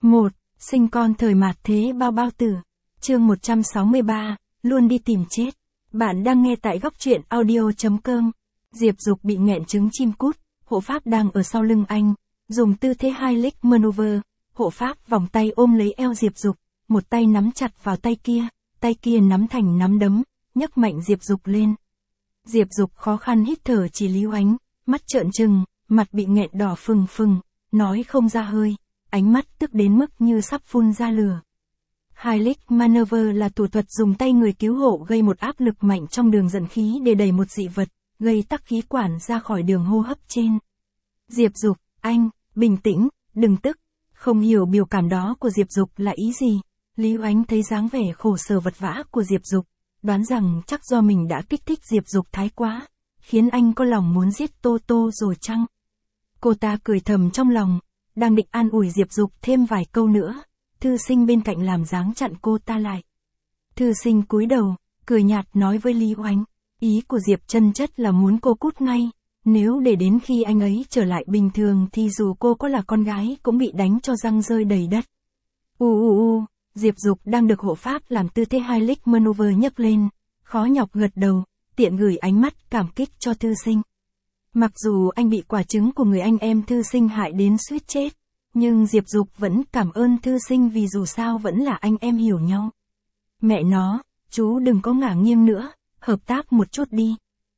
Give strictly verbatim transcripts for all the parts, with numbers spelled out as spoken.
một. Sinh con thời mạt thế bao bao tử. Chương một trăm sáu mươi ba, luôn đi tìm chết. Bạn đang nghe tại góc truyện audio chấm com. Diệp Dục bị nghẹn trứng chim cút, hộ pháp đang ở sau lưng anh, dùng tư thế hai leg maneuver, hộ pháp vòng tay ôm lấy eo Diệp Dục, một tay nắm chặt vào tay kia, tay kia nắm thành nắm đấm, nhấc mạnh Diệp Dục lên. Diệp Dục khó khăn hít thở chỉ Lý Oánh, mắt trợn trừng, mặt bị nghẹn đỏ phừng phừng, nói không ra hơi, ánh mắt tức đến mức như sắp phun ra lửa. Hai leg maneuver là thủ thuật dùng tay người cứu hộ gây một áp lực mạnh trong đường dẫn khí để đẩy một dị vật, gây tắc khí quản ra khỏi đường hô hấp trên. Diệp Dục, anh, bình tĩnh, đừng tức. Không hiểu biểu cảm đó của Diệp Dục là ý gì. Lý Oánh thấy dáng vẻ khổ sở vật vã của Diệp Dục, đoán rằng chắc do mình đã kích thích Diệp Dục thái quá, khiến anh có lòng muốn giết Tô Tô rồi chăng? Cô ta cười thầm trong lòng, đang định an ủi Diệp Dục thêm vài câu nữa, thư sinh bên cạnh làm dáng chặn cô ta lại. Thư sinh cúi đầu, cười nhạt nói với Lý Oánh, ý của Diệp chân chất là muốn cô cút ngay, nếu để đến khi anh ấy trở lại bình thường thì dù cô có là con gái cũng bị đánh cho răng rơi đầy đất. U u u, Diệp Dục đang được hộ pháp làm tư thế hai leg maneuver nhấc lên, khó nhọc gật đầu, tiện gửi ánh mắt cảm kích cho thư sinh. Mặc dù anh bị quả trứng của người anh em thư sinh hại đến suýt chết, nhưng Diệp Dục vẫn cảm ơn thư sinh vì dù sao vẫn là anh em hiểu nhau. Mẹ nó, chú đừng có ngả nghiêng nữa, hợp tác một chút đi.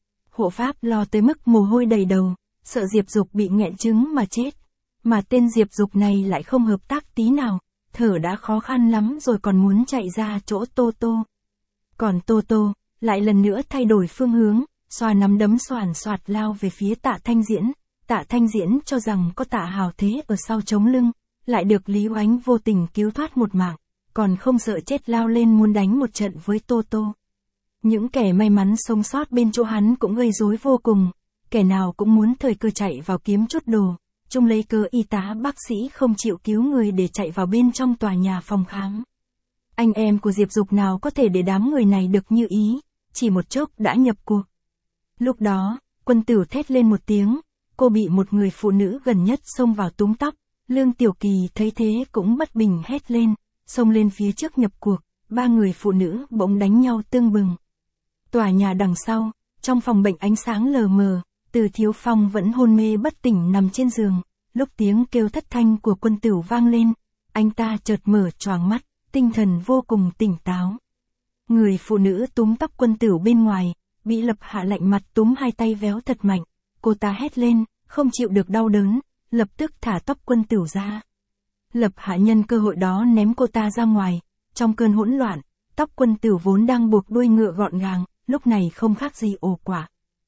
Hộ pháp lo tới mức mồ hôi đầy đầu, sợ Diệp Dục bị nghẹn trứng mà chết. Mà tên Diệp Dục này lại không hợp tác tí nào, thở đã khó khăn lắm rồi còn muốn chạy ra chỗ Tô Tô. Còn Tô Tô, lại lần nữa thay đổi phương hướng, xoa nắm đấm xoàn xoạt lao về phía Tạ Thanh Diễn. Tạ Thanh Diễn cho rằng có Tạ Hào Thế ở sau chống lưng, lại được Lý Oánh vô tình cứu thoát một mạng, còn không sợ chết lao lên muốn đánh một trận với Tô Tô. Những kẻ may mắn sống sót bên chỗ hắn cũng gây rối vô cùng, kẻ nào cũng muốn thời cơ chạy vào kiếm chút đồ, chung lấy cớ y tá bác sĩ không chịu cứu người để chạy vào bên trong tòa nhà phòng khám. Anh em của Diệp Dục nào có thể để đám người này được như ý, chỉ một chốc đã nhập cuộc. Lúc đó, Quân Tửu thét lên một tiếng, cô bị một người phụ nữ gần nhất xông vào túm tóc, Lương Tiểu Kỳ thấy thế cũng bất bình hét lên, xông lên phía trước nhập cuộc, ba người phụ nữ bỗng đánh nhau tương bừng. Tòa nhà đằng sau, trong phòng bệnh ánh sáng lờ mờ, Từ Thiếu Phong vẫn hôn mê bất tỉnh nằm trên giường, lúc tiếng kêu thất thanh của Quân Tửu vang lên, anh ta chợt mở choàng mắt, tinh thần vô cùng tỉnh táo. Người phụ nữ túm tóc Quân Tửu bên ngoài, bị Lập Hạ lạnh mặt túm hai tay véo thật mạnh, cô ta hét lên, không chịu được đau đớn, lập tức thả tóc Quân Tửu ra. Lập Hạ nhân cơ hội đó ném cô ta ra ngoài, trong cơn hỗn loạn, tóc Quân Tửu vốn đang buộc đuôi ngựa gọn gàng, lúc này không khác gì ổ quả.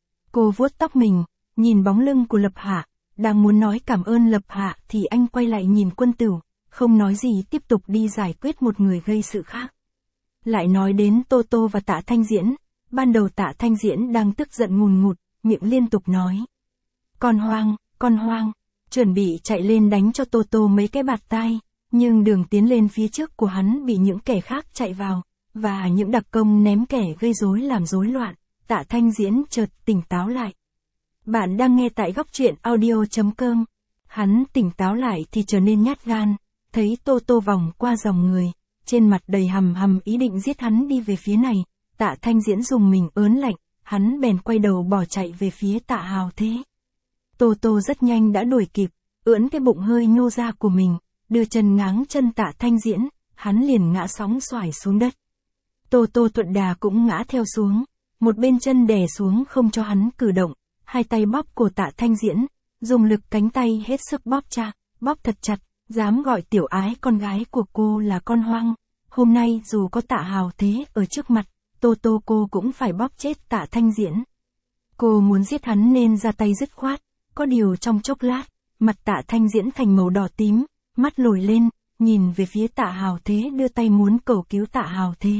Cô vuốt tóc mình, nhìn bóng lưng của Lập Hạ, đang muốn nói cảm ơn Lập Hạ thì anh quay lại nhìn Quân Tửu, không nói gì tiếp tục đi giải quyết một người gây sự khác. Lại nói đến Tô Tô và Tạ Thanh Diễn, ban đầu Tạ Thanh Diễn đang tức giận ngùn ngụt, miệng liên tục nói. Con hoang, con hoang, chuẩn bị chạy lên đánh cho Tô Tô mấy cái bạt tai, nhưng đường tiến lên phía trước của hắn bị những kẻ khác chạy vào, và những đặc công ném kẻ gây rối làm rối loạn, Tạ Thanh Diễn chợt tỉnh táo lại. Bạn đang nghe tại góc truyện audio chấm com. Hắn tỉnh táo lại thì trở nên nhát gan, thấy Tô Tô vòng qua dòng người, trên mặt đầy hầm hầm ý định giết hắn đi về phía này, Tạ Thanh Diễn dùng mình ớn lạnh, hắn bèn quay đầu bỏ chạy về phía Tạ Hào Thế. Tô Tô rất nhanh đã đuổi kịp, ưỡn cái bụng hơi nhô ra của mình, đưa chân ngáng chân Tạ Thanh Diễn, hắn liền ngã sóng xoài xuống đất. Tô Tô thuận đà cũng ngã theo xuống, một bên chân đè xuống không cho hắn cử động, hai tay bóp cổ Tạ Thanh Diễn, dùng lực cánh tay hết sức bóp chặt, bóp thật chặt, dám gọi tiểu ái con gái của cô là con hoang. Hôm nay dù có Tạ Hào Thế ở trước mặt, Tô Tô cô cũng phải bóp chết Tạ Thanh Diễn. Cô muốn giết hắn nên ra tay dứt khoát, có điều trong chốc lát, mặt Tạ Thanh Diễn thành màu đỏ tím, mắt lồi lên, nhìn về phía Tạ Hào Thế đưa tay muốn cầu cứu Tạ Hào Thế.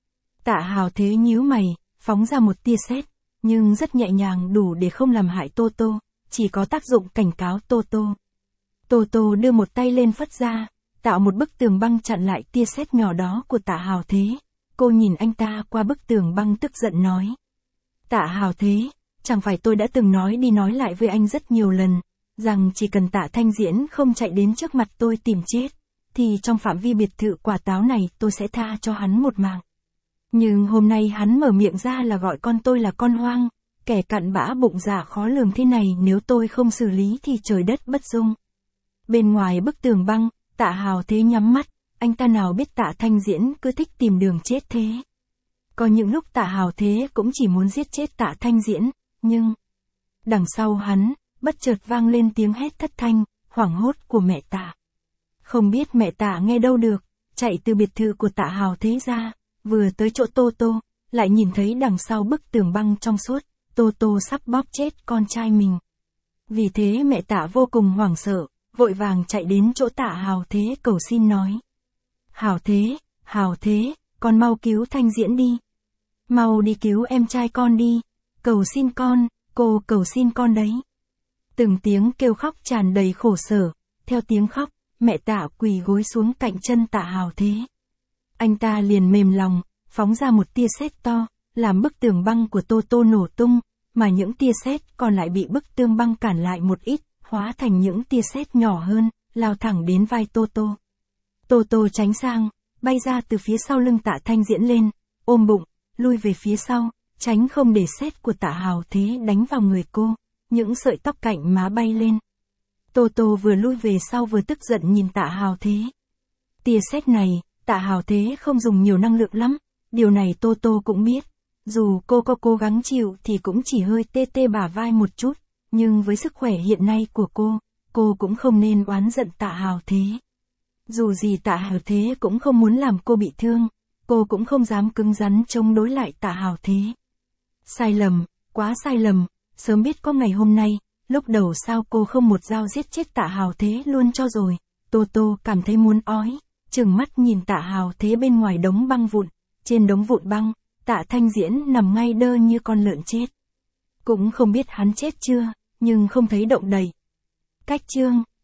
Tạ Hào Thế nhíu mày, phóng ra một tia sét, nhưng rất nhẹ nhàng đủ để không làm hại Tô Tô, chỉ có tác dụng cảnh cáo Tô Tô. Tô Tô đưa một tay lên phất ra, tạo một bức tường băng chặn lại tia sét nhỏ đó của Tạ Hào Thế. Cô nhìn anh ta qua bức tường băng tức giận nói. Tạ Hào Thế, chẳng phải tôi đã từng nói đi nói lại với anh rất nhiều lần, rằng chỉ cần Tạ Thanh Diễn không chạy đến trước mặt tôi tìm chết, thì trong phạm vi biệt thự quả táo này tôi sẽ tha cho hắn một mạng. Nhưng hôm nay hắn mở miệng ra là gọi con tôi là con hoang, kẻ cặn bã bụng dạ khó lường thế này, nếu tôi không xử lý thì trời đất bất dung. Bên ngoài bức tường băng, Tạ Hào Thế nhắm mắt, anh ta nào biết Tạ Thanh Diễn cứ thích tìm đường chết thế. Có những lúc Tạ Hào Thế cũng chỉ muốn giết chết Tạ Thanh Diễn, nhưng đằng sau hắn, bất chợt vang lên tiếng hét thất thanh, hoảng hốt của mẹ Tạ. Không biết mẹ Tạ nghe đâu được, chạy từ biệt thự của Tạ Hào Thế ra, vừa tới chỗ Tô Tô, lại nhìn thấy đằng sau bức tường băng trong suốt, Tô Tô sắp bóp chết con trai mình. Vì thế mẹ Tạ vô cùng hoảng sợ, vội vàng chạy đến chỗ Tạ Hào Thế cầu xin nói. Hào Thế, Hào Thế, con mau cứu Thanh Diễn đi. Mau đi cứu em trai con đi. Cầu xin con, cô cầu xin con đấy. Từng tiếng kêu khóc tràn đầy khổ sở, theo tiếng khóc, mẹ Tạ quỳ gối xuống cạnh chân Tạ Hào Thế. Anh ta liền mềm lòng, phóng ra một tia sét to, làm bức tường băng của Tô Tô nổ tung, mà những tia sét còn lại bị bức tường băng cản lại một ít, hóa thành những tia sét nhỏ hơn, lao thẳng đến vai Tô Tô. Tô Tô tránh sang, bay ra từ phía sau lưng Tạ Thanh Diễn lên, ôm bụng, lui về phía sau, tránh không để sét của Tạ Hào Thế đánh vào người cô, những sợi tóc cạnh má bay lên. Tô Tô vừa lui về sau vừa tức giận nhìn Tạ Hào Thế. Tia sét này, Tạ Hào Thế không dùng nhiều năng lượng lắm, điều này Tô Tô cũng biết. Dù cô có cố gắng chịu thì cũng chỉ hơi tê tê bả vai một chút, nhưng với sức khỏe hiện nay của cô, cô cũng không nên oán giận Tạ Hào Thế. Dù gì Tạ Hào Thế cũng không muốn làm cô bị thương, cô cũng không dám cứng rắn chống đối lại Tạ Hào Thế. Sai lầm, quá sai lầm, sớm biết có ngày hôm nay, lúc đầu sao cô không một dao giết chết Tạ Hào Thế luôn cho rồi. Tô Tô cảm thấy muốn ói, trừng mắt nhìn Tạ Hào Thế bên ngoài đống băng vụn, trên đống vụn băng, Tạ Thanh Diễn nằm ngay đơ như con lợn chết. Cũng không biết hắn chết chưa, nhưng không thấy động đậy. Cách chương